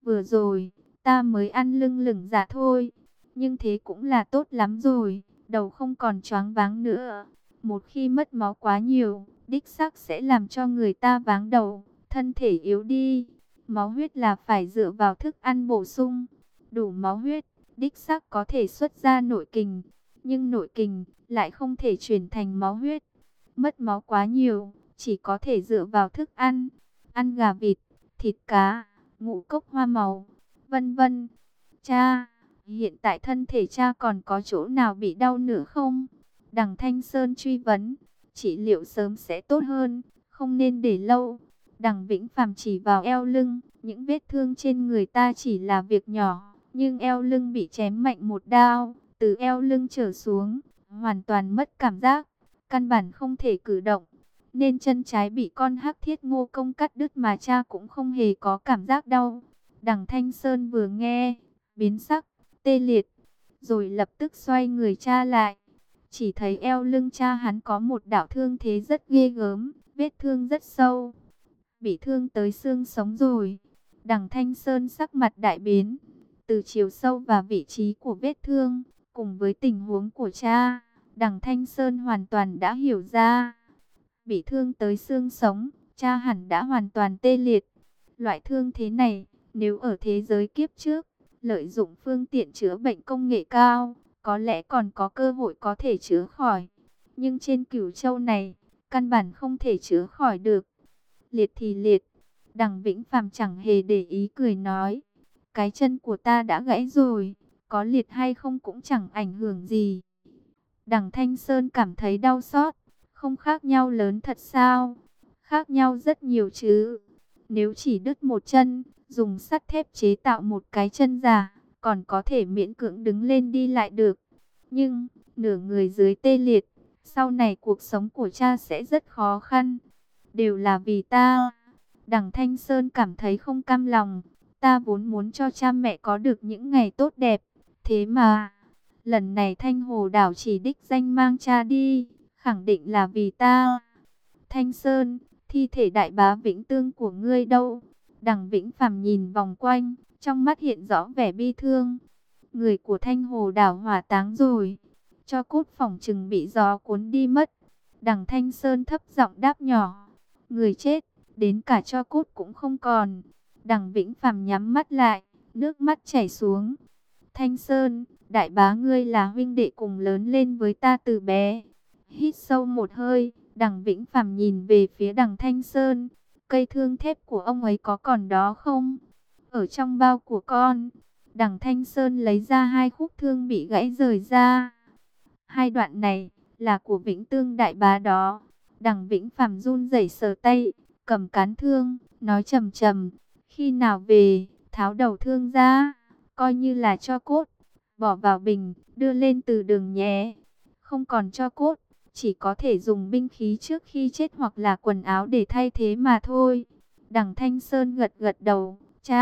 vừa rồi, ta mới ăn lưng lửng dạ thôi. Nhưng thế cũng là tốt lắm rồi, đầu không còn choáng váng nữa. Một khi mất máu quá nhiều, đích xác sẽ làm cho người ta váng đầu, thân thể yếu đi. Máu huyết là phải dựa vào thức ăn bổ sung. Đủ máu huyết, đích xác có thể xuất ra nội kình. Nhưng nội kình lại không thể chuyển thành máu huyết. Mất máu quá nhiều, chỉ có thể dựa vào thức ăn. Ăn gà vịt, thịt cá, ngũ cốc hoa màu, vân vân. Cha, hiện tại thân thể cha còn có chỗ nào bị đau nữa không? Đằng Thanh Sơn truy vấn. Trị liệu sớm sẽ tốt hơn, không nên để lâu. Đằng Vĩnh Phàm chỉ vào eo lưng, những vết thương trên người ta chỉ là việc nhỏ, nhưng eo lưng bị chém mạnh một đao, từ eo lưng trở xuống, hoàn toàn mất cảm giác, căn bản không thể cử động. Nên chân trái bị con hắc thiết ngô công cắt đứt mà cha cũng không hề có cảm giác đau. Đằng Thanh Sơn vừa nghe, biến sắc, tê liệt, rồi lập tức xoay người cha lại. Chỉ thấy eo lưng cha hắn có một đạo thương thế rất ghê gớm, vết thương rất sâu, bị thương tới xương sống rồi. Đằng Thanh Sơn sắc mặt đại biến, từ chiều sâu và vị trí của vết thương, cùng với tình huống của cha, đằng Thanh Sơn hoàn toàn đã hiểu ra. Bị thương tới xương sống, cha hẳn đã hoàn toàn tê liệt. Loại thương thế này, nếu ở thế giới kiếp trước, lợi dụng phương tiện chữa bệnh công nghệ cao, có lẽ còn có cơ hội có thể chữa khỏi. Nhưng trên Cửu Châu này, căn bản không thể chữa khỏi được. Liệt thì liệt, đằng Vĩnh Phàm chẳng hề để ý cười nói. Cái chân của ta đã gãy rồi, có liệt hay không cũng chẳng ảnh hưởng gì. Đằng Thanh Sơn cảm thấy đau xót, không khác nhau lớn thật sao? Khác nhau rất nhiều chứ. Nếu chỉ đứt một chân, dùng sắt thép chế tạo một cái chân giả, còn có thể miễn cưỡng đứng lên đi lại được. Nhưng, nửa người dưới tê liệt, sau này cuộc sống của cha sẽ rất khó khăn. Đều là vì ta. Đằng Thanh Sơn cảm thấy không cam lòng. Ta vốn muốn cho cha mẹ có được những ngày tốt đẹp. Thế mà, lần này Thanh Hồ Đảo chỉ đích danh mang cha đi, khẳng định là vì ta. Thanh Sơn, thi thể đại bá Vĩnh Tương của ngươi đâu? Đằng Vĩnh Phàm nhìn vòng quanh, trong mắt hiện rõ vẻ bi thương. Người của Thanh Hồ Đảo hỏa táng rồi, cho cốt phỏng chừng bị gió cuốn đi mất. Đằng Thanh Sơn thấp giọng đáp nhỏ, người chết, đến cả cho cốt cũng không còn. Đằng Vĩnh Phàm nhắm mắt lại, nước mắt chảy xuống. Thanh Sơn, đại bá ngươi là huynh đệ cùng lớn lên với ta từ bé. Hít sâu một hơi, đằng Vĩnh Phàm nhìn về phía đằng Thanh Sơn. Cây thương thép của ông ấy có còn đó không? Ở trong bao của con. Đằng Thanh Sơn lấy ra hai khúc thương bị gãy rời ra. Hai đoạn này là của Vĩnh Tương đại bá đó. Đằng Vĩnh Phàm run rẩy sờ tay, cầm cán thương, nói trầm trầm, khi nào về, tháo đầu thương ra, coi như là cho cốt, bỏ vào bình, đưa lên từ đường nhé. Không còn cho cốt, chỉ có thể dùng binh khí trước khi chết hoặc là quần áo để thay thế mà thôi. Đằng Thanh Sơn gật gật đầu,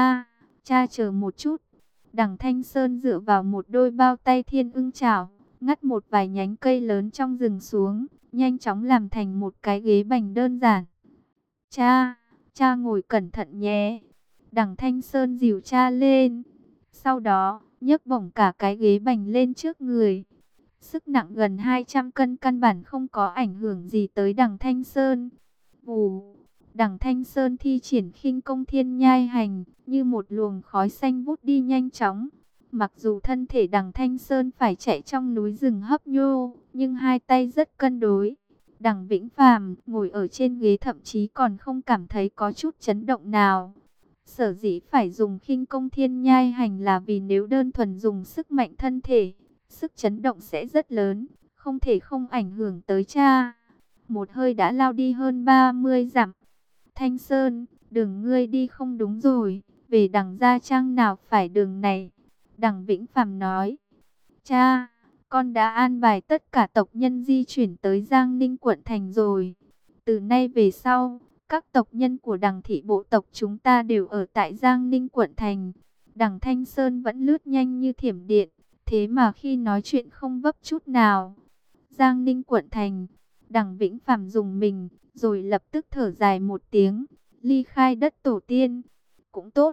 cha chờ một chút. Đằng Thanh Sơn dựa vào một đôi bao tay thiên ưng chảo, ngắt một vài nhánh cây lớn trong rừng xuống, nhanh chóng làm thành một cái ghế bành đơn giản. Cha ngồi cẩn thận nhé. Đằng Thanh Sơn dìu cha lên. Sau đó, nhấc bổng cả cái ghế bành lên trước người. Sức nặng gần 200 cân căn bản không có ảnh hưởng gì tới đằng Thanh Sơn. Vù, đằng Thanh Sơn thi triển khinh công thiên nhai hành, như một luồng khói xanh vút đi nhanh chóng. Mặc dù thân thể đằng Thanh Sơn phải chạy trong núi rừng hấp nhô, nhưng hai tay rất cân đối. Đằng Vĩnh Phàm ngồi ở trên ghế thậm chí còn không cảm thấy có chút chấn động nào. Sở dĩ phải dùng khinh công thiên nhai hành là vì nếu đơn thuần dùng sức mạnh thân thể, sức chấn động sẽ rất lớn, không thể không ảnh hưởng tới cha. Một hơi đã lao đi hơn 30 dặm. Thanh Sơn, đường ngươi đi không đúng rồi, về đằng Gia Trang nào phải đường này. Đằng Vĩnh Phàm nói, cha, con đã an bài tất cả tộc nhân di chuyển tới Giang Ninh quận thành rồi. Từ nay về sau, các tộc nhân của đằng thị bộ tộc chúng ta đều ở tại Giang Ninh quận thành. Đằng Thanh Sơn vẫn lướt nhanh như thiểm điện, thế mà khi nói chuyện không vấp chút nào. Giang Ninh quận thành, đằng Vĩnh Phàm dùng mình, rồi lập tức thở dài một tiếng, ly khai đất tổ tiên. Cũng tốt,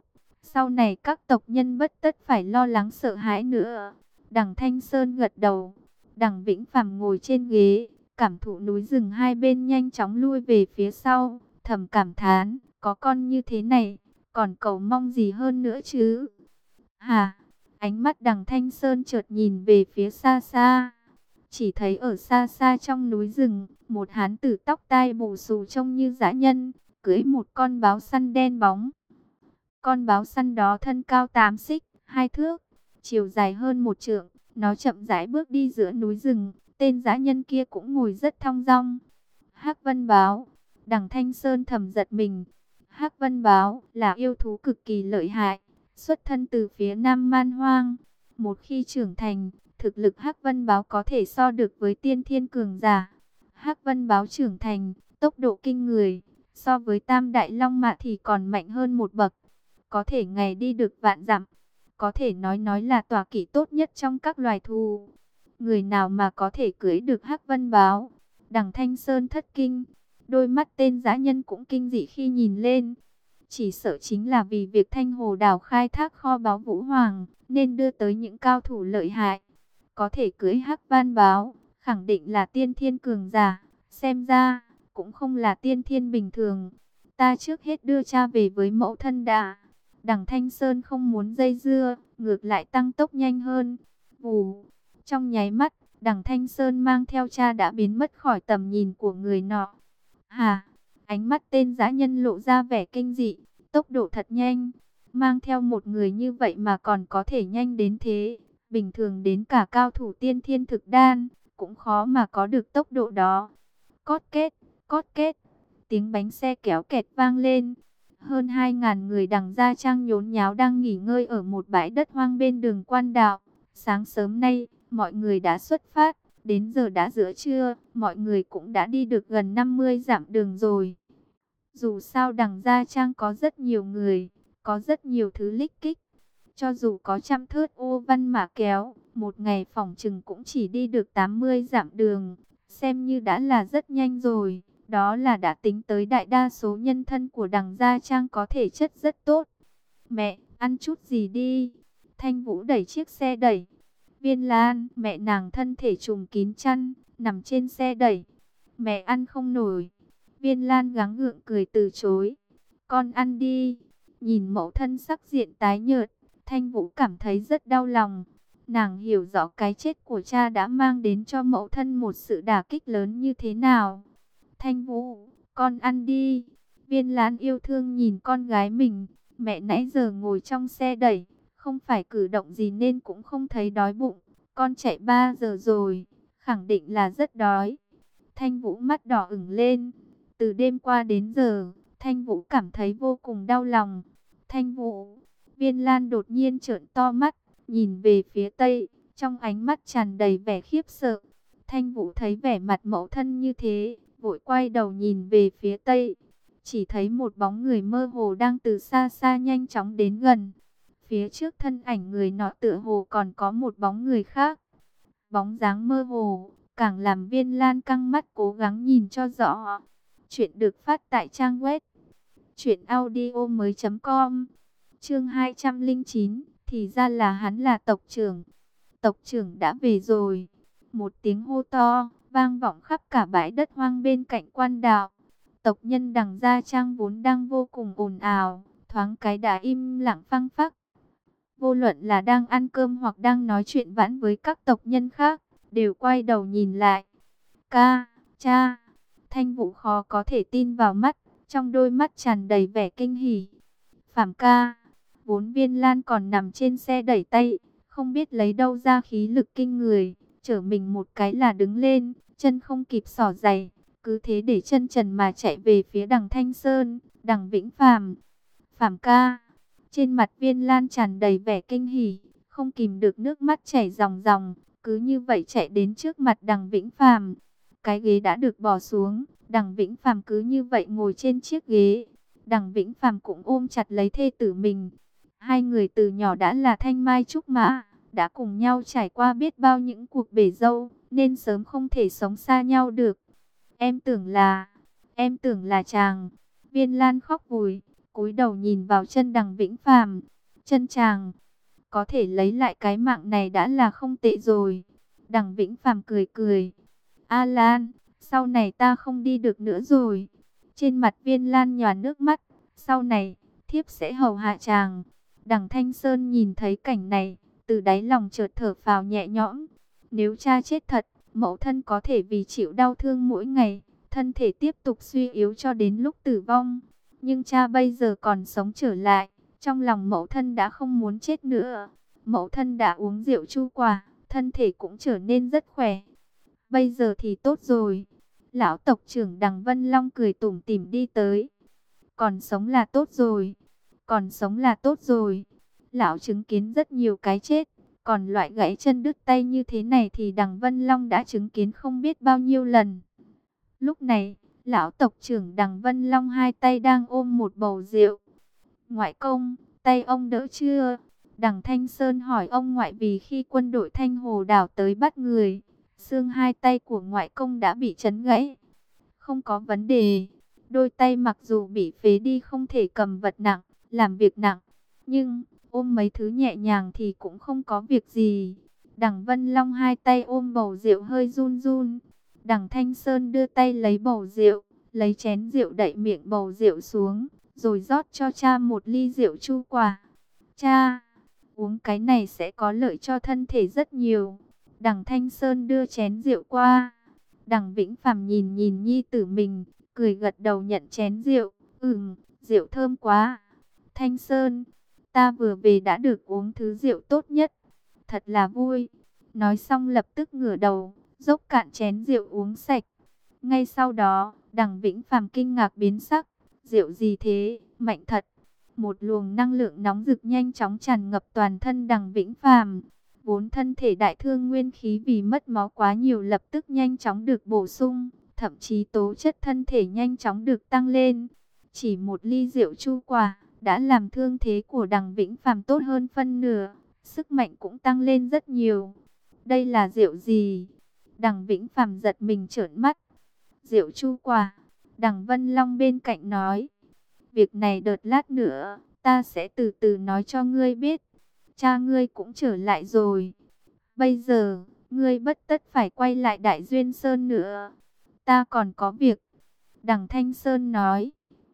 Sau này các tộc nhân bất tất phải lo lắng sợ hãi nữa. Đằng Thanh Sơn gật đầu. Đằng Vĩnh Phàm ngồi trên ghế, cảm thụ núi rừng hai bên nhanh chóng lui về phía sau, thầm cảm thán, có con như thế này, còn cầu mong gì hơn nữa chứ? Hả? Ánh mắt Đằng Thanh Sơn chợt nhìn về phía xa xa. Chỉ thấy ở xa xa trong núi rừng, một hán tử tóc tai bù xù trông như dã nhân, cưỡi một con báo săn đen bóng. Con báo săn đó thân cao 8 xích, 2 thước, chiều dài hơn 1 trượng. Nó chậm rãi bước đi giữa núi rừng, tên dã nhân kia cũng ngồi rất thong dong. Hắc Vân Báo, Đằng Thanh Sơn thầm giật mình. Hắc Vân Báo là yêu thú cực kỳ lợi hại, xuất thân từ phía Nam Man Hoang. Một khi trưởng thành, thực lực Hắc Vân Báo có thể so được với tiên thiên cường giả. Hắc Vân Báo trưởng thành, tốc độ kinh người, so với Tam Đại Long Mã thì còn mạnh hơn một bậc. Có thể ngày đi được vạn dặm, có thể nói là tọa kỵ tốt nhất trong các loài thú. Người nào mà có thể cưỡi được Hắc Vân Báo? Đằng Thanh Sơn thất kinh, đôi mắt tên dã nhân cũng kinh dị khi nhìn lên. Chỉ sợ chính là vì việc Thanh Hồ Đảo khai thác kho báu Vũ Hoàng, nên đưa tới những cao thủ lợi hại. Có thể cưỡi Hắc Vân Báo, khẳng định là tiên thiên cường giả, xem ra cũng không là tiên thiên bình thường. Ta trước hết đưa cha về với mẫu thân đã. Đằng Thanh Sơn không muốn dây dưa, ngược lại tăng tốc nhanh hơn. Vù, trong nháy mắt, Đằng Thanh Sơn mang theo cha đã biến mất khỏi tầm nhìn của người nọ. Hà, ánh mắt tên dã nhân lộ ra vẻ kinh dị, tốc độ thật nhanh. Mang theo một người như vậy mà còn có thể nhanh đến thế. Bình thường đến cả cao thủ tiên thiên thực đan, cũng khó mà có được tốc độ đó. Cót kết, tiếng bánh xe kéo kẹt vang lên. Hơn 2.000 người Đằng Gia Trang nhốn nháo đang nghỉ ngơi ở một bãi đất hoang bên đường Quan Đạo. Sáng sớm nay, mọi người đã xuất phát, đến giờ đã giữa trưa, mọi người cũng đã đi được gần 50 dặm đường rồi. Dù sao Đằng Gia Trang có rất nhiều người, có rất nhiều thứ lích kích. Cho dù có trăm thớt ô văn mã kéo, một ngày phỏng chừng cũng chỉ đi được 80 dặm đường, xem như đã là rất nhanh rồi. Đó là đã tính tới đại đa số nhân thân của Đằng Gia Trang có thể chất rất tốt. Mẹ, ăn chút gì đi. Thanh Vũ đẩy chiếc xe đẩy. Viên Lan, mẹ nàng thân thể trùm kín chăn, nằm trên xe đẩy. Mẹ ăn không nổi. Viên Lan gắng gượng cười từ chối. Con ăn đi. Nhìn mẫu thân sắc diện tái nhợt, Thanh Vũ cảm thấy rất đau lòng. Nàng hiểu rõ cái chết của cha đã mang đến cho mẫu thân một sự đả kích lớn như thế nào. Thanh Vũ, con ăn đi. Viên Lan yêu thương nhìn con gái mình. Mẹ nãy giờ ngồi trong xe đẩy, không phải cử động gì nên cũng không thấy đói bụng. Con chạy 3 giờ rồi, khẳng định là rất đói. Thanh Vũ mắt đỏ ửng lên. Từ đêm qua đến giờ, Thanh Vũ cảm thấy vô cùng đau lòng. Thanh Vũ, Viên Lan đột nhiên trợn to mắt, nhìn về phía tây, trong ánh mắt tràn đầy vẻ khiếp sợ. Thanh Vũ thấy vẻ mặt mẫu thân như thế, vội quay đầu nhìn về phía tây. Chỉ thấy một bóng người mơ hồ đang từ xa xa nhanh chóng đến gần. Phía trước thân ảnh người nọ tựa hồ còn có một bóng người khác. Bóng dáng mơ hồ, càng làm Viên Lan căng mắt cố gắng nhìn cho rõ. Chuyện được phát tại trang web truyệnaudiomoi.com. Chương 209, thì ra là hắn là tộc trưởng. Tộc trưởng đã về rồi. Một tiếng hô to vang vọng khắp cả bãi đất hoang bên cạnh Quan Đạo. Tộc nhân Đằng Gia Trang vốn đang vô cùng ồn ào, thoáng cái đã im lặng phăng phắc. Vô luận là đang ăn cơm hoặc đang nói chuyện vãn với các tộc nhân khác, đều quay đầu nhìn lại. Cha. Thanh Vũ khó có thể tin vào mắt, trong đôi mắt tràn đầy vẻ kinh hỉ. Phàm ca. Vốn Viên Lan còn nằm trên xe đẩy tay, không biết lấy đâu ra khí lực kinh người, chở mình một cái là đứng lên, chân không kịp xỏ giày, cứ thế để chân trần mà chạy về phía Đằng Thanh Sơn, Đằng Vĩnh Phàm. Phàm ca. Trên mặt Viên Lan tràn đầy vẻ kinh hỉ, không kìm được nước mắt chảy ròng ròng, cứ như vậy chạy đến trước mặt Đằng Vĩnh Phàm. Cái ghế đã được bỏ xuống, Đằng Vĩnh Phàm cứ như vậy ngồi trên chiếc ghế. Đằng Vĩnh Phàm cũng ôm chặt lấy thê tử mình. Hai người từ nhỏ đã là thanh mai trúc mã, đã cùng nhau trải qua biết bao những cuộc bể dâu, nên sớm không thể sống xa nhau được. Em tưởng là chàng. Viên Lan khóc vùi, cúi đầu nhìn vào chân Đằng Vĩnh Phàm. chân chàng. Có thể lấy lại cái mạng này đã là không tệ rồi. Đằng Vĩnh Phàm cười cười. A Lan, sau này ta không đi được nữa rồi. Trên mặt Viên Lan nhòa nước mắt. Sau này, thiếp sẽ hầu hạ chàng. Đằng Thanh Sơn nhìn thấy cảnh này, từ đáy lòng chợt thở phào nhẹ nhõm. Nếu cha chết thật, mẫu thân có thể vì chịu đau thương mỗi ngày, thân thể tiếp tục suy yếu cho đến lúc tử vong. Nhưng cha bây giờ còn sống trở lại, trong lòng mẫu thân đã không muốn chết nữa. Mẫu thân đã uống rượu chu quả, thân thể cũng trở nên rất khỏe. Bây giờ thì tốt rồi. Lão tộc trưởng Đằng Vân Long cười tủm tỉm đi tới. Còn sống là tốt rồi. Còn sống là tốt rồi. Lão chứng kiến rất nhiều cái chết. Còn loại gãy chân đứt tay như thế này thì Đằng Vân Long đã chứng kiến không biết bao nhiêu lần. Lúc này, lão tộc trưởng Đằng Vân Long hai tay đang ôm một bầu rượu. Ngoại công, tay ông đỡ chưa? Đằng Thanh Sơn hỏi ông ngoại vì khi quân đội Thanh Hồ Đảo tới bắt người, xương hai tay của ngoại công đã bị chấn gãy. Không có vấn đề. Đôi tay mặc dù bị phế đi không thể cầm vật nặng, làm việc nặng, nhưng ôm mấy thứ nhẹ nhàng thì cũng không có việc gì. Đằng Vân Long hai tay ôm bầu rượu hơi run run. Đằng Thanh Sơn đưa tay lấy bầu rượu, lấy chén rượu đậy miệng bầu rượu xuống, rồi rót cho cha một ly rượu chu quả. Cha, uống cái này sẽ có lợi cho thân thể rất nhiều. Đằng Thanh Sơn đưa chén rượu qua. Đằng Vĩnh Phàm nhìn nhìn nhi tử mình, cười gật đầu nhận chén rượu. Rượu thơm quá. Thanh Sơn, ta vừa về đã được uống thứ rượu tốt nhất. Thật là vui. Nói xong lập tức ngửa đầu, dốc cạn chén rượu uống sạch. Ngay sau đó, Đằng Vĩnh Phàm kinh ngạc biến sắc. Rượu gì thế, mạnh thật. Một luồng năng lượng nóng rực nhanh chóng tràn ngập toàn thân Đằng Vĩnh Phàm. Vốn thân thể đại thương nguyên khí vì mất máu quá nhiều lập tức nhanh chóng được bổ sung, thậm chí tố chất thân thể nhanh chóng được tăng lên. Chỉ một ly rượu chu quả đã làm thương thế của Đằng Vĩnh Phàm tốt hơn phân nửa, sức mạnh cũng tăng lên rất nhiều. Đây là rượu gì? Đằng Vĩnh Phàm giật mình trợn mắt. Rượu chu quả. Đằng Vân Long bên cạnh nói. Việc này đợt lát nữa, ta sẽ từ từ nói cho ngươi biết. Cha ngươi cũng trở lại rồi. Bây giờ, ngươi bất tất phải quay lại Đại Duyên Sơn nữa. Ta còn có việc. Đằng Thanh Sơn nói.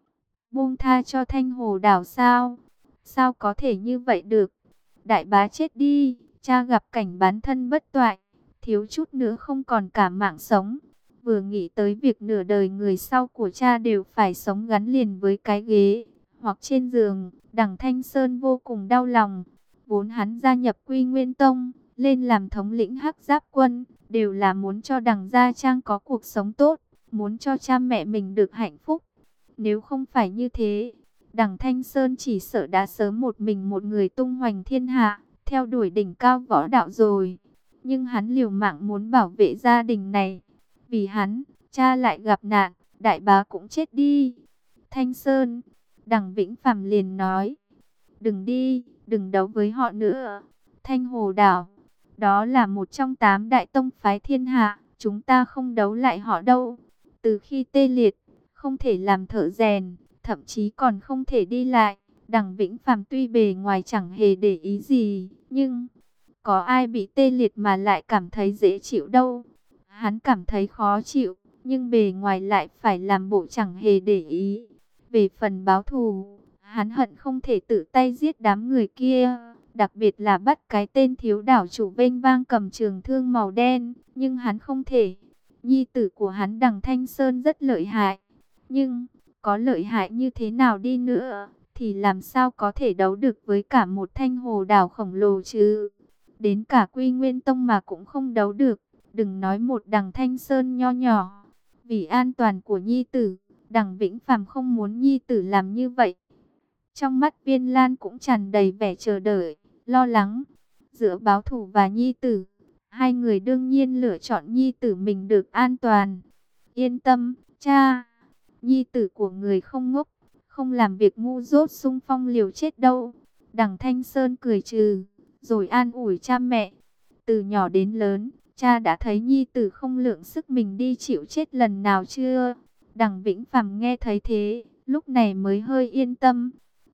Buông tha cho Thanh Hồ Đảo sao? Sao có thể như vậy được? Đại bá chết đi, cha gặp cảnh bán thân bất toại, thiếu chút nữa không còn cả mạng sống. Vừa nghĩ tới việc nửa đời người sau của cha đều phải sống gắn liền với cái ghế hoặc trên giường, Đằng Thanh Sơn vô cùng đau lòng. Vốn hắn gia nhập Quy Nguyên Tông, lên làm thống lĩnh Hắc Giáp Quân, đều là muốn cho Đằng Gia Trang có cuộc sống tốt, muốn cho cha mẹ mình được hạnh phúc. Nếu không phải như thế, Đằng Thanh Sơn chỉ sợ đã sớm một mình một người tung hoành thiên hạ, theo đuổi đỉnh cao võ đạo rồi. Nhưng hắn liều mạng muốn bảo vệ gia đình này. Vì hắn, cha lại gặp nạn, đại bá cũng chết đi. Thanh Sơn, Đằng Vĩnh Phàm liền nói, đừng đi, đừng đấu với họ nữa. Thanh Hồ Đảo, đó là một trong 8 đại tông phái thiên hạ, chúng ta không đấu lại họ đâu. Từ khi tê liệt, không thể làm thợ rèn, thậm chí còn không thể đi lại. Đằng Vĩnh Phàm tuy bề ngoài chẳng hề để ý gì, nhưng có ai bị tê liệt mà lại cảm thấy dễ chịu đâu. Hắn cảm thấy khó chịu, nhưng bề ngoài lại phải làm bộ chẳng hề để ý. Về phần báo thù, hắn hận không thể tự tay giết đám người kia, đặc biệt là bắt cái tên thiếu đảo chủ vênh vang cầm trường thương màu đen, nhưng hắn không thể. Nhi tử của hắn Đằng Thanh Sơn rất lợi hại, nhưng có lợi hại như thế nào đi nữa, thì làm sao có thể đấu được với cả một Thanh Hồ Đảo khổng lồ chứ. Đến cả Quy Nguyên Tông mà cũng không đấu được, đừng nói một Đằng Thanh Sơn nho nhỏ. Vì an toàn của nhi tử, Đằng Vĩnh Phàm không muốn nhi tử làm như vậy. Trong mắt Viên Lan cũng tràn đầy vẻ chờ đợi, lo lắng. Giữa báo thù và nhi tử, hai người đương nhiên lựa chọn nhi tử mình được an toàn. Yên tâm, cha, nhi tử của người không ngốc, không làm việc ngu dốt xung phong liều chết đâu. Đằng Thanh Sơn cười trừ, rồi an ủi cha mẹ. Từ nhỏ đến lớn, cha đã thấy nhi tử không lượng sức mình đi chịu chết lần nào chưa? Đằng Vĩnh Phàm nghe thấy thế, lúc này mới hơi yên tâm.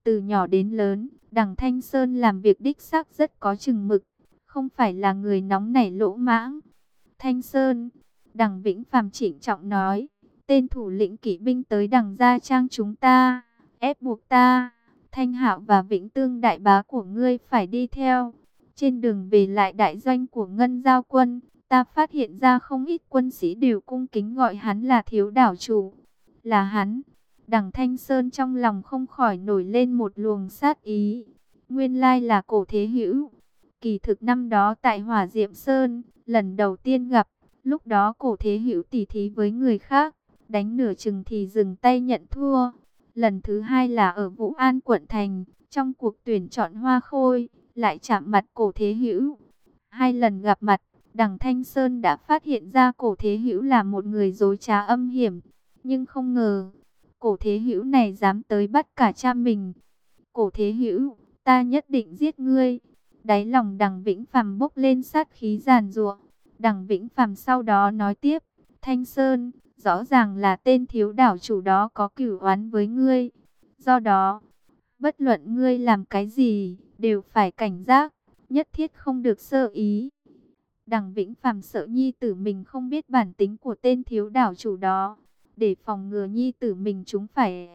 Từ nhỏ đến lớn, Đằng Thanh Sơn làm việc đích xác rất có chừng mực, không phải là người nóng nảy lỗ mãng. Thanh Sơn, Đằng Vĩnh Phàm trịnh trọng nói, tên thủ lĩnh kỵ binh tới Đằng Gia Trang chúng ta, ép buộc ta, Thanh Hạo và Vĩnh Tương đại bá của ngươi phải đi theo. Trên đường về lại đại doanh của Ngân Giao quân, ta phát hiện ra không ít quân sĩ đều cung kính gọi hắn là thiếu đảo chủ. Là hắn. Đằng Thanh Sơn trong lòng không khỏi nổi lên một luồng sát ý. Nguyên lai là Cổ Thế Hữu. Kỳ thực năm đó tại Hỏa Diệm Sơn, lần đầu tiên gặp, lúc đó Cổ Thế Hữu tỉ thí với người khác, đánh nửa chừng thì dừng tay nhận thua. Lần thứ hai là ở Vũ An quận thành, trong cuộc tuyển chọn Hoa Khôi, lại chạm mặt Cổ Thế Hữu. Hai lần gặp mặt, Đằng Thanh Sơn đã phát hiện ra Cổ Thế Hữu là một người dối trá âm hiểm, nhưng không ngờ Cổ Thế Hữu này dám tới bắt cả cha mình. Cổ Thế Hữu, ta nhất định giết ngươi. Đáy lòng Đằng Vĩnh Phàm bốc lên sát khí giàn giụa. Đằng Vĩnh Phàm sau đó nói tiếp, Thanh Sơn, rõ ràng là tên thiếu đảo chủ đó có cửu oán với ngươi. Do đó, bất luận ngươi làm cái gì, đều phải cảnh giác, nhất thiết không được sơ ý. Đằng Vĩnh Phàm sợ nhi tử mình không biết bản tính của tên thiếu đảo chủ đó, để phòng ngừa nhi tử mình chúng phải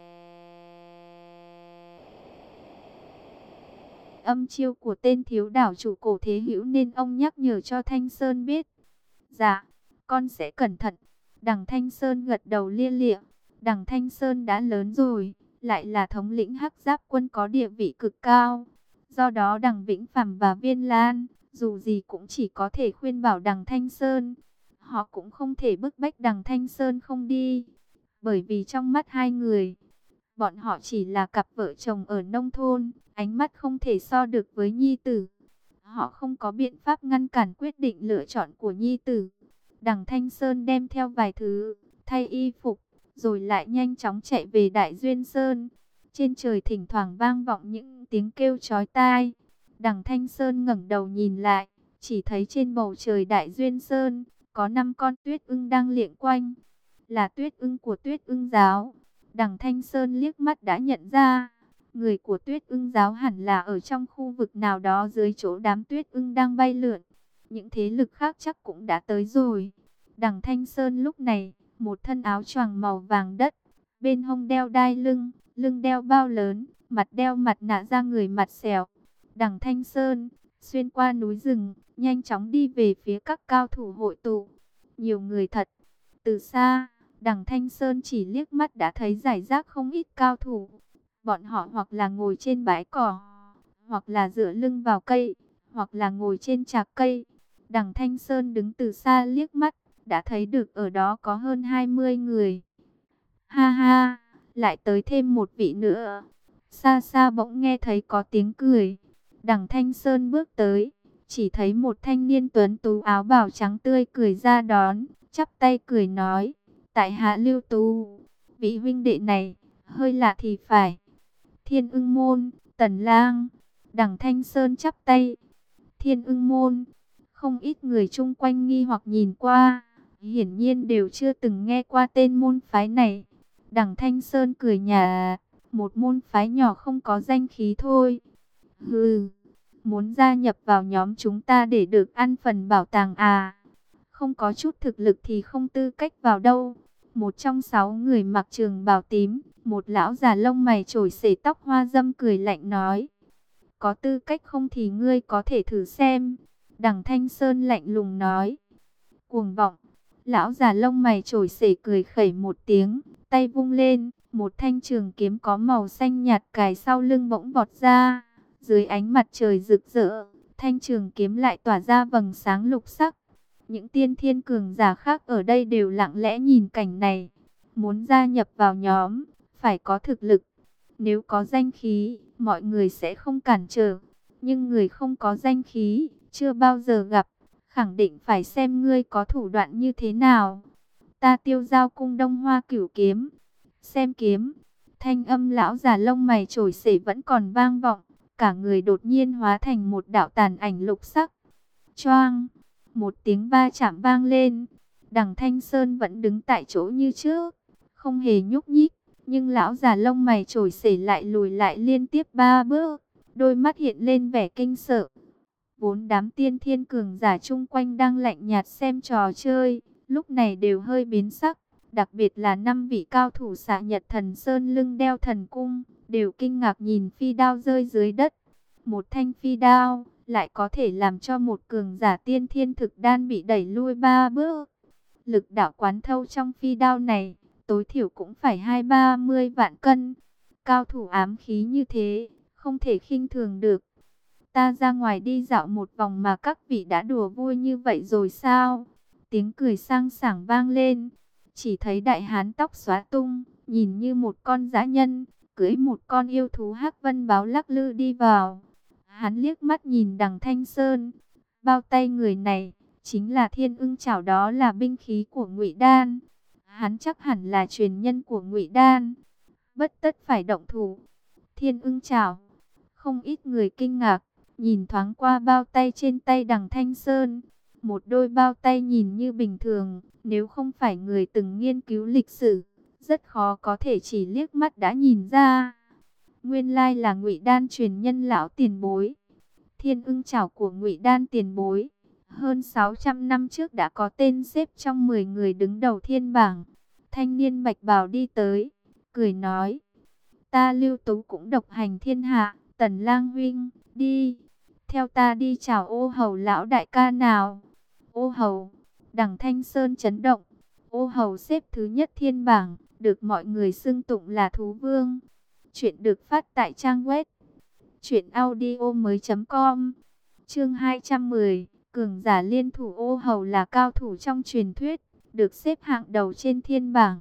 âm chiêu của tên thiếu đảo chủ Cổ Thế Hữu, nên ông nhắc nhở cho Thanh Sơn biết. Dạ, con sẽ cẩn thận. Đằng Thanh Sơn gật đầu lia lịa. Đằng Thanh Sơn đã lớn rồi, lại là thống lĩnh Hắc Giáp quân có địa vị cực cao. Do đó Đằng Vĩnh Phàm và Viên Lan, dù gì cũng chỉ có thể khuyên bảo Đằng Thanh Sơn. Họ cũng không thể bức bách Đằng Thanh Sơn không đi. Bởi vì trong mắt hai người, bọn họ chỉ là cặp vợ chồng ở nông thôn, ánh mắt không thể so được với nhi tử. Họ không có biện pháp ngăn cản quyết định lựa chọn của nhi tử. Đằng Thanh Sơn đem theo vài thứ, thay y phục, rồi lại nhanh chóng chạy về Đại Duyên Sơn. Trên trời thỉnh thoảng vang vọng những tiếng kêu chói tai. Đằng Thanh Sơn ngẩng đầu nhìn lại, chỉ thấy trên bầu trời Đại Duyên Sơn có 5 con tuyết ưng đang liệng quanh. Là tuyết ưng của Tuyết Ưng Giáo. Đằng Thanh Sơn liếc mắt đã nhận ra, người của Tuyết Ưng Giáo hẳn là ở trong khu vực nào đó dưới chỗ đám tuyết ưng đang bay lượn. Những thế lực khác chắc cũng đã tới rồi. Đằng Thanh Sơn lúc này, một thân áo choàng màu vàng đất, bên hông đeo đai lưng, lưng đeo bao lớn, mặt đeo mặt nạ da người mặt sẹo. Đằng Thanh Sơn, xuyên qua núi rừng, nhanh chóng đi về phía các cao thủ hội tụ. Nhiều người thật. Từ xa, Đằng Thanh Sơn chỉ liếc mắt đã thấy rải rác không ít cao thủ. Bọn họ hoặc là ngồi trên bãi cỏ, hoặc là dựa lưng vào cây, hoặc là ngồi trên trạc cây. Đằng Thanh Sơn đứng từ xa liếc mắt, đã thấy được ở đó có hơn 20 người. Ha ha, lại tới thêm một vị nữa. Xa xa bỗng nghe thấy có tiếng cười. Đằng Thanh Sơn bước tới, chỉ thấy một thanh niên tuấn tú áo bào trắng tươi cười ra đón, chắp tay cười nói, tại hạ Lưu Tú, vị huynh đệ này, hơi lạ thì phải. Thiên Ưng Môn, Tần Lang. Đằng Thanh Sơn chắp tay. Thiên Ưng Môn, không ít người chung quanh nghi hoặc nhìn qua, hiển nhiên đều chưa từng nghe qua tên môn phái này. Đằng Thanh Sơn cười nhạt, một môn phái nhỏ không có danh khí thôi. Hừ, muốn gia nhập vào nhóm chúng ta để được ăn phần bảo tàng à? Không có chút thực lực thì không tư cách vào đâu. Một trong 6 người mặc trường bào tím, một lão già lông mày chổi xể tóc hoa dâm cười lạnh nói. Có tư cách không thì ngươi có thể thử xem. Đằng Thanh Sơn lạnh lùng nói. Cuồng vọng. Lão già lông mày chổi xể cười khẩy một tiếng, tay vung lên, một thanh trường kiếm có màu xanh nhạt cài sau lưng bỗng vọt ra. Dưới ánh mặt trời rực rỡ, thanh trường kiếm lại tỏa ra vầng sáng lục sắc. Những tiên thiên cường giả khác ở đây đều lặng lẽ nhìn cảnh này. Muốn gia nhập vào nhóm, phải có thực lực. Nếu có danh khí, mọi người sẽ không cản trở. Nhưng người không có danh khí, chưa bao giờ gặp, khẳng định phải xem ngươi có thủ đoạn như thế nào. Ta Tiêu Giao cung Đông Hoa Cửu kiếm. Xem kiếm. Thanh âm lão già lông mày chổi xể vẫn còn vang vọng. Cả người đột nhiên hóa thành một đạo tàn ảnh lục sắc. Choang. Một tiếng va chạm vang lên. Đằng Thanh Sơn vẫn đứng tại chỗ như trước, không hề nhúc nhích, Nhưng lão già lông mày chổi xể lại lùi lại liên tiếp 3 bước, đôi mắt hiện lên vẻ kinh sợ. Vốn đám tiên thiên cường giả chung quanh đang lạnh nhạt xem trò chơi, lúc này đều hơi biến sắc. Đặc biệt là 5 vị cao thủ xạ Nhật Thần Sơn lưng đeo thần cung, đều kinh ngạc nhìn phi đao rơi dưới đất. Một thanh phi đao, lại có thể làm cho một cường giả tiên thiên thực đan bị đẩy lui 3 bước. Lực đạo quán thâu trong phi đao này, tối thiểu cũng phải 20-30 vạn cân. Cao thủ ám khí như thế, không thể khinh thường được. Ta ra ngoài đi dạo một vòng mà các vị đã đùa vui như vậy rồi sao? Tiếng cười sang sảng vang lên. Chỉ thấy đại hán tóc xóa tung, nhìn như một con dã nhân, cưỡi một con yêu thú hắc vân báo lắc lư đi vào. Hắn liếc mắt nhìn Đằng Thanh Sơn. Bao tay người này, chính là Thiên Ưng Chảo, đó là binh khí của Ngụy Đan. Hắn chắc hẳn là truyền nhân của Ngụy Đan. Bất tất phải động thủ. Thiên Ưng Chảo. Không ít người kinh ngạc, nhìn thoáng qua bao tay trên tay Đằng Thanh Sơn. Một đôi bao tay nhìn như bình thường, nếu không phải người từng nghiên cứu lịch sử, rất khó có thể chỉ liếc mắt đã nhìn ra. Nguyên lai là Ngụy Đan truyền nhân lão tiền bối. Thiên Ưng Chảo của Ngụy Đan tiền bối, hơn 600 năm trước đã có tên xếp trong 10 người đứng đầu thiên bảng. Thanh niên bạch bào đi tới, cười nói: ta Lưu Tú cũng độc hành thiên hạ, Tần lang huynh, đi, theo ta đi chào Ô Hầu lão đại ca nào. Ô Hầu. Đằng Thanh Sơn chấn động. Ô Hầu xếp thứ nhất thiên bảng, được mọi người xưng tụng là thú vương. Chuyện được phát tại trang web truyệnaudiomoi.com. Chương 210, cường giả liên thủ. Ô Hầu là cao thủ trong truyền thuyết, được xếp hạng đầu trên thiên bảng.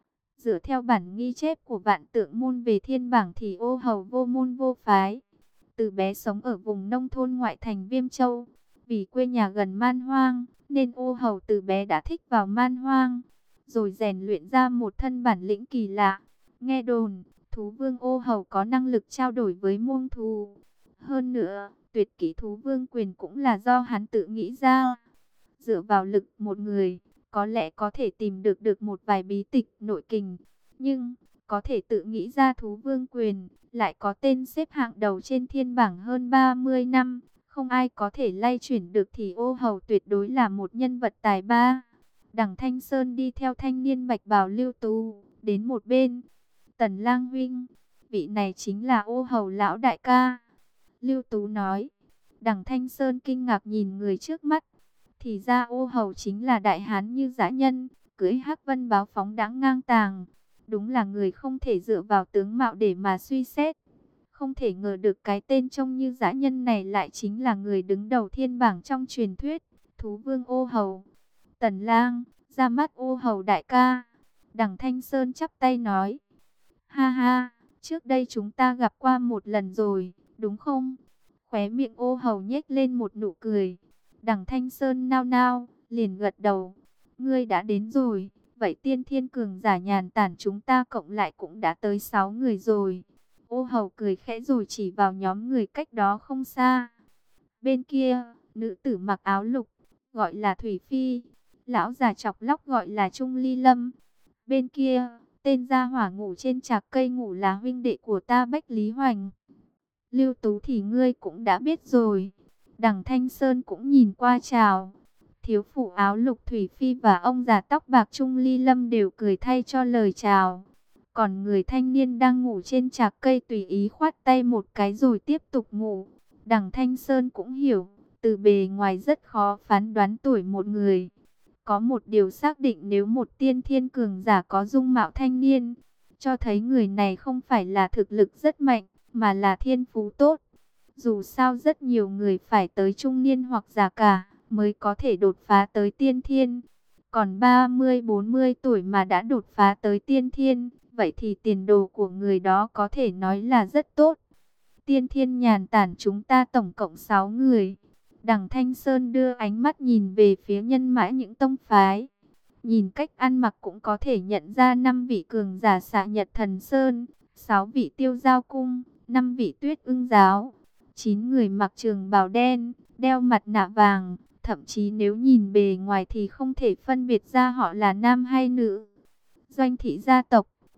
Dựa theo bản ghi chép của Vạn Tượng môn về thiên bảng thì Ô Hầu vô môn vô phái. Từ bé sống ở vùng nông thôn ngoại thành Viêm Châu, vì quê nhà gần man hoang, nên Ô Hầu từ bé đã thích vào man hoang, rồi rèn luyện ra một thân bản lĩnh kỳ lạ. Nghe đồn, thú vương Ô Hầu có năng lực trao đổi với muông thú. Hơn nữa, tuyệt kỹ thú vương quyền cũng là do hắn tự nghĩ ra. Dựa vào lực một người, có lẽ có thể tìm được một vài bí tịch nội kình. Nhưng, có thể tự nghĩ ra thú vương quyền, lại có tên xếp hạng đầu trên thiên bảng hơn 30 năm. Không ai có thể lay chuyển được thì Ô Hầu tuyệt đối là một nhân vật tài ba. Đằng Thanh Sơn đi theo thanh niên bạch bào Lưu Tú, đến một bên. Tần lang huynh, vị này chính là Ô Hầu lão đại ca. Lưu Tú nói. Đằng Thanh Sơn kinh ngạc nhìn người trước mắt. Thì ra Ô Hầu chính là đại hán như dã nhân, cưỡi hắc vân báo phóng đãng ngang tàng. Đúng là người không thể dựa vào tướng mạo để mà suy xét. Không thể ngờ được cái tên trông như dã nhân này lại chính là người đứng đầu thiên bảng trong truyền thuyết, thú vương Ô Hầu. Tần lang, ra mắt Ô Hầu đại ca. Đằng Thanh Sơn chắp tay nói. Ha ha, trước đây chúng ta gặp qua một lần rồi, đúng không? Khóe miệng Ô Hầu nhếch lên một nụ cười. Đằng Thanh Sơn nao nao, liền gật đầu. Ngươi đã đến rồi, vậy tiên thiên cường giả nhàn tản chúng ta cộng lại cũng đã tới 6 người rồi. Ô Hầu cười khẽ rồi chỉ vào nhóm người cách đó không xa. Bên kia, nữ tử mặc áo lục, gọi là Thủy Phi. Lão già chọc lóc gọi là Trung Ly Lâm. Bên kia, tên gia hỏa ngủ trên trạc cây ngủ là huynh đệ của ta Bách Lý Hoành. Lưu Tú thì ngươi cũng đã biết rồi. Đằng Thanh Sơn cũng nhìn qua chào. Thiếu phụ áo lục Thủy Phi và ông già tóc bạc Trung Ly Lâm đều cười thay cho lời chào. Còn người thanh niên đang ngủ trên trạc cây tùy ý khoát tay một cái rồi tiếp tục ngủ. Đằng Thanh Sơn cũng hiểu, từ bề ngoài rất khó phán đoán tuổi một người. Có một điều xác định, nếu một tiên thiên cường giả có dung mạo thanh niên, cho thấy người này không phải là thực lực rất mạnh, mà là thiên phú tốt. Dù sao rất nhiều người phải tới trung niên hoặc già cả, mới có thể đột phá tới tiên thiên. Còn 30-40 tuổi mà đã đột phá tới tiên thiên, vậy thì tiền đồ của người đó có thể nói là rất tốt. Tiên thiên nhàn tản chúng ta tổng cộng 6 người. Đằng Thanh Sơn đưa ánh mắt nhìn về phía nhân mã những tông phái. Nhìn cách ăn mặc cũng có thể nhận ra 5 vị cường giả xạ Nhật Thần Sơn, 6 vị Tiêu Giao Cung, 5 vị Tuyết Ưng Giáo, 9 người mặc trường bào đen, đeo mặt nạ vàng. Thậm chí nếu nhìn bề ngoài thì không thể phân biệt ra họ là nam hay nữ. Doanh thị gia tộc,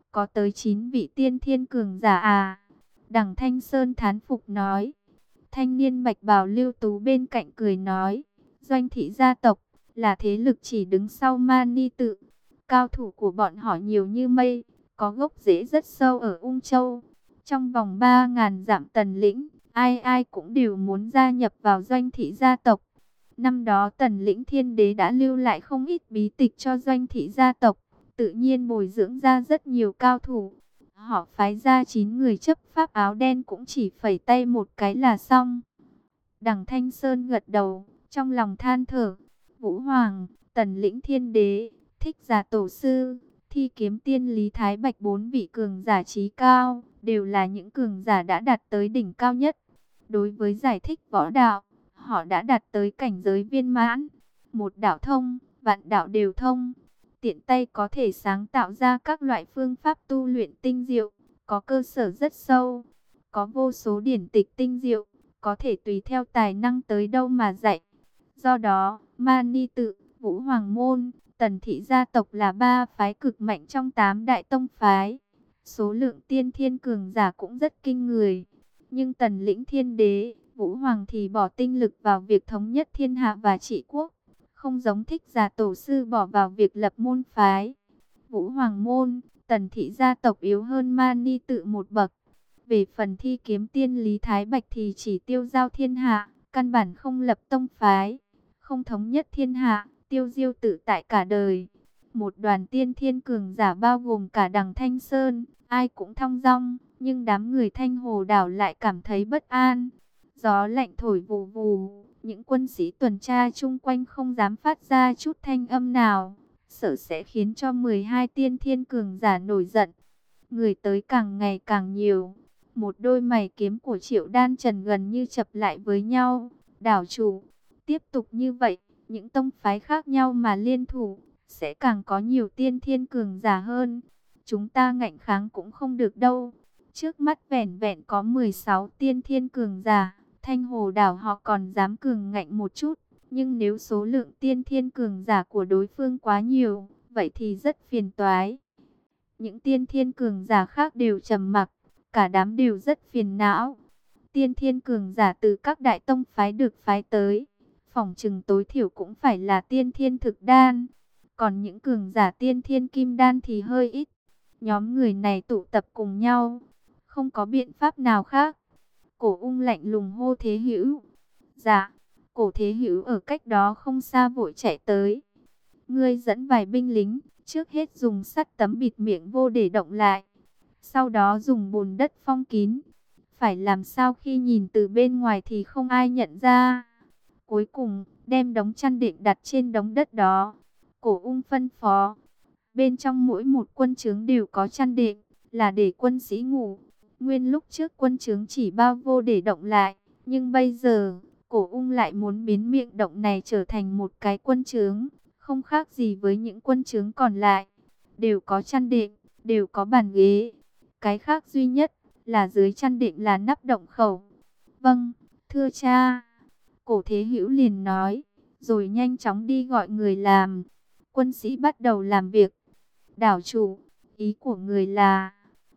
có tới 9 vị tiên thiên cường giả à? Đằng Thanh Sơn thán phục nói. Thanh niên bạch bào Lưu Tú bên cạnh cười nói, Doanh thị gia tộc là thế lực chỉ đứng sau Mani tự. Cao thủ của bọn họ nhiều như mây, có gốc rễ rất sâu ở Ung Châu. Trong vòng 3.000 dặm Tần lĩnh, ai ai cũng đều muốn gia nhập vào Doanh thị gia tộc. Năm đó Tần lĩnh Thiên Đế đã lưu lại không ít bí tịch cho Doanh thị gia tộc, tự nhiên bồi dưỡng ra rất nhiều cao thủ. Họ phái ra 9 người chấp pháp áo đen cũng chỉ phẩy tay một cái là xong. Đằng Thanh Sơn gật đầu, trong lòng than thở. Vũ Hoàng, Tần lĩnh Thiên Đế, Thích Giả Tổ Sư, Thi Kiếm Tiên Lý Thái Bạch, 4 vị cường giả trí cao, đều là những cường giả đã đạt tới đỉnh cao nhất. Đối với giải thích võ đạo, họ đã đạt tới cảnh giới viên mãn. Một đạo thông, vạn đạo đều thông. Tiện tay có thể sáng tạo ra các loại phương pháp tu luyện tinh diệu, có cơ sở rất sâu, có vô số điển tịch tinh diệu, có thể tùy theo tài năng tới đâu mà dạy. Do đó, Mani tự, Vũ Hoàng môn, Tần thị gia tộc là 3 phái cực mạnh trong 8 đại tông phái. Số lượng tiên thiên cường giả cũng rất kinh người. Nhưng Tần lĩnh Thiên Đế, Vũ Hoàng thì bỏ tinh lực vào việc thống nhất thiên hạ và trị quốc, không giống Thích Giả Tổ Sư bỏ vào việc lập môn phái. Vũ Hoàng môn, Tần thị gia tộc yếu hơn Mani tự một bậc. Về phần Thi Kiếm Tiên Lý Thái Bạch thì chỉ tiêu giao thiên hạ, căn bản không lập tông phái, không thống nhất thiên hạ, tiêu diêu tự tại cả đời. Một đoàn tiên thiên cường giả bao gồm cả Đằng Thanh Sơn, ai cũng thong dong, nhưng đám người Thanh Hồ đảo lại cảm thấy bất an. Gió lạnh thổi vù vù, những quân sĩ tuần tra chung quanh không dám phát ra chút thanh âm nào, sợ sẽ khiến cho 12 tiên thiên cường giả nổi giận. Người tới càng ngày càng nhiều. Một đôi mày kiếm của Triệu Đan Trần gần như chập lại với nhau. Đảo chủ, tiếp tục như vậy, những tông phái khác nhau mà liên thủ, sẽ càng có nhiều tiên thiên cường giả hơn. Chúng ta ngạnh kháng cũng không được đâu. Trước mắt vẻn vẹn có 16 tiên thiên cường giả, Thanh Hồ đảo họ còn dám cường ngạnh một chút. Nhưng nếu số lượng tiên thiên cường giả của đối phương quá nhiều, vậy thì rất phiền toái. Những tiên thiên cường giả khác đều trầm mặc, cả đám đều rất phiền não. Tiên thiên cường giả từ các đại tông phái được phái tới, phỏng chừng tối thiểu cũng phải là tiên thiên thực đan. Còn những cường giả tiên thiên kim đan thì hơi ít. Nhóm người này tụ tập cùng nhau, không có biện pháp nào khác. Cổ Ung lạnh lùng hô Thế Hữu. Dạ, Cổ Thế Hữu ở cách đó không xa vội chạy tới. Ngươi dẫn vài binh lính, trước hết dùng sắt tấm bịt miệng vô để động lại. Sau đó dùng bùn đất phong kín. Phải làm sao khi nhìn từ bên ngoài thì không ai nhận ra. Cuối cùng, đem đống chăn đệm đặt trên đống đất đó. Cổ Ung phân phó. Bên trong mỗi một quân trướng đều có chăn đệm, là để quân sĩ ngủ. Nguyên lúc trước quân trướng chỉ bao vô để động lại, nhưng bây giờ, Cổ Ung lại muốn biến miệng động này trở thành một cái quân trướng, không khác gì với những quân trướng còn lại. Đều có chăn đệm, đều có bàn ghế. Cái khác duy nhất là dưới chăn đệm là nắp động khẩu. Vâng, thưa cha. Cổ Thế Hữu liền nói, rồi nhanh chóng đi gọi người làm. Quân sĩ bắt đầu làm việc. Đảo chủ, ý của người là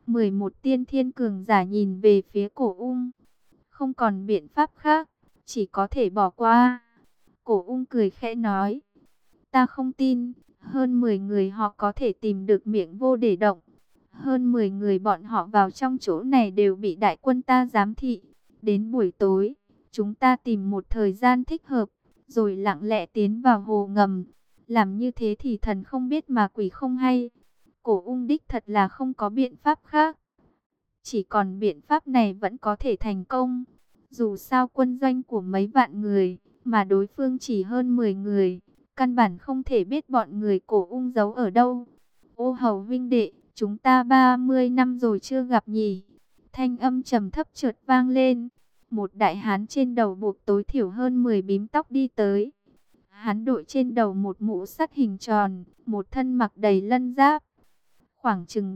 11 tiên thiên cường giả nhìn về phía Cổ Ung. Không còn biện pháp khác, chỉ có thể bỏ qua. Cổ Ung cười khẽ nói, ta không tin, hơn 10 người họ có thể tìm được miệng vô để động. Hơn 10 người bọn họ vào trong chỗ này đều bị đại quân ta giám thị. Đến buổi tối, chúng ta tìm một thời gian thích hợp, rồi lặng lẽ tiến vào hồ ngầm. Làm như thế thì thần không biết mà quỷ không hay. Cổ Ung đích thật là không có biện pháp khác. Chỉ còn biện pháp này vẫn có thể thành công. Dù sao quân doanh của mấy vạn người, mà đối phương chỉ hơn 10 người. Căn bản không thể biết bọn người Cổ Ung giấu ở đâu. Ô Hầu huynh đệ, chúng ta 30 năm rồi chưa gặp nhỉ? Thanh âm trầm thấp chợt vang lên. Một đại hán trên đầu buộc tối thiểu hơn 10 bím tóc đi tới. Hắn đội trên đầu một mũ sắt hình tròn, một thân mặc đầy lân giáp. Khoảng chừng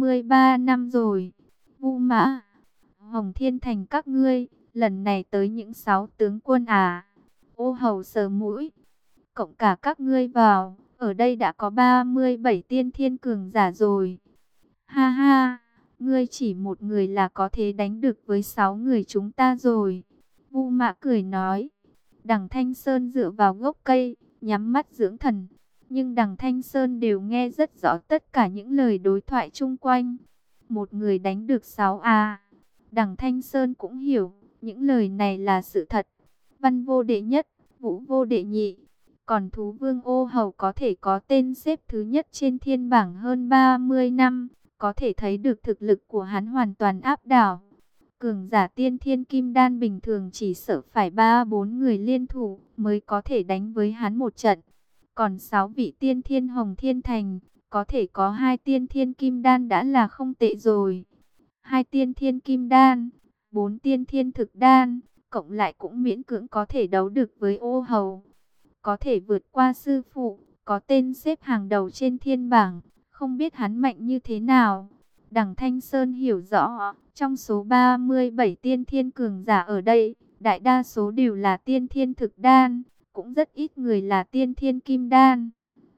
33 năm rồi. Vu Mã, Hồng Thiên Thành các ngươi, lần này tới những 6 tướng quân à? Ô Hầu sờ mũi. Cộng cả các ngươi vào, ở đây đã có 37 tiên thiên cường giả rồi. Ha ha, ngươi chỉ một người là có thể đánh được với 6 người chúng ta rồi. Vu Mã cười nói. Đằng Thanh Sơn dựa vào gốc cây, nhắm mắt dưỡng thần. Nhưng đằng Thanh Sơn đều nghe rất rõ tất cả những lời đối thoại chung quanh. Một người đánh được 6 à. Đằng Thanh Sơn cũng hiểu, những lời này là sự thật. Văn vô đệ nhất, vũ vô đệ nhị. Còn thú vương Ô Hầu có thể có tên xếp thứ nhất trên thiên bảng hơn 30 năm. Có thể thấy được thực lực của hắn hoàn toàn áp đảo. Cường giả tiên thiên kim đan bình thường chỉ sợ phải 3-4 người liên thủ mới có thể đánh với hắn một trận. Còn 6 vị tiên thiên hồng thiên thành, có thể có 2 tiên thiên kim đan đã là không tệ rồi. 2 tiên thiên kim đan, 4 tiên thiên thực đan, cộng lại cũng miễn cưỡng có thể đấu được với Ô Hầu. Có thể vượt qua sư phụ, có tên xếp hàng đầu trên thiên bảng, không biết hắn mạnh như thế nào. Đằng Thanh Sơn hiểu rõ, trong số 37 tiên thiên cường giả ở đây, đại đa số đều là tiên thiên thực đan, cũng rất ít người là tiên thiên kim đan.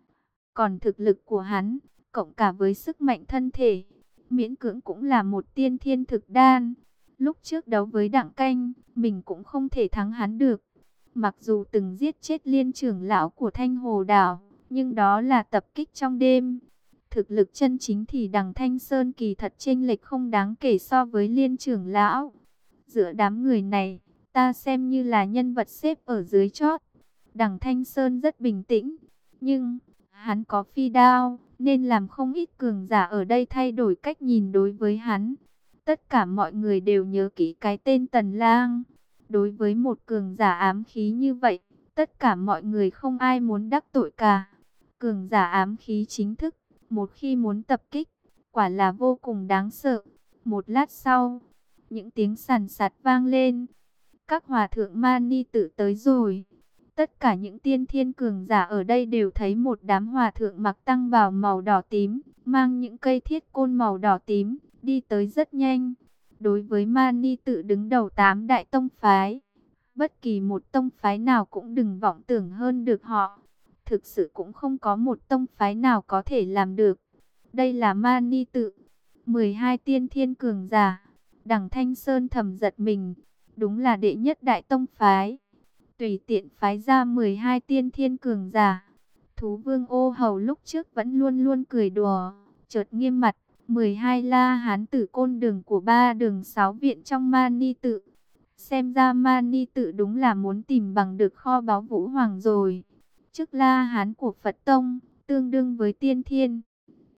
Còn thực lực của hắn, cộng cả với sức mạnh thân thể, miễn cưỡng cũng là một tiên thiên thực đan. Lúc trước đấu với Đặng Canh, mình cũng không thể thắng hắn được. Mặc dù từng giết chết liên trưởng lão của Thanh Hồ Đảo, nhưng đó là tập kích trong đêm. Thực lực chân chính thì đằng Thanh Sơn kỳ thật chênh lệch không đáng kể so với liên trưởng lão. Giữa đám người này, ta xem như là nhân vật xếp ở dưới chót. Đằng Thanh Sơn rất bình tĩnh, nhưng hắn có phi đao, nên làm không ít cường giả ở đây thay đổi cách nhìn đối với hắn. Tất cả mọi người đều nhớ kỹ cái tên Tần Lang. Đối với một cường giả ám khí như vậy, tất cả mọi người không ai muốn đắc tội cả. Cường giả ám khí chính thức, một khi muốn tập kích, quả là vô cùng đáng sợ. Một lát sau, những tiếng sàn sạt vang lên. Các hòa thượng Mani Tự tới rồi. Tất cả những tiên thiên cường giả ở đây đều thấy một đám hòa thượng mặc tăng bào màu đỏ tím, mang những cây thiết côn màu đỏ tím, đi tới rất nhanh. Đối với Mani Tự đứng đầu 8 đại tông phái, bất kỳ một tông phái nào cũng đừng vọng tưởng hơn được họ. Thực sự cũng không có một tông phái nào có thể làm được. Đây là Mani Tự, 12 tiên thiên cường giả. Đằng Thanh Sơn thầm giật mình, đúng là đệ nhất đại tông phái. Tùy tiện phái ra 12 tiên thiên cường giả. Thú vương Ô Hầu lúc trước vẫn luôn luôn cười đùa, chợt nghiêm mặt. 12 La Hán tử côn đường của 3 đường 6 viện trong Mani Tự. Xem ra Mani Tự đúng là muốn tìm bằng được kho báu Vũ Hoàng rồi. Chức La Hán của Phật Tông, tương đương với tiên thiên.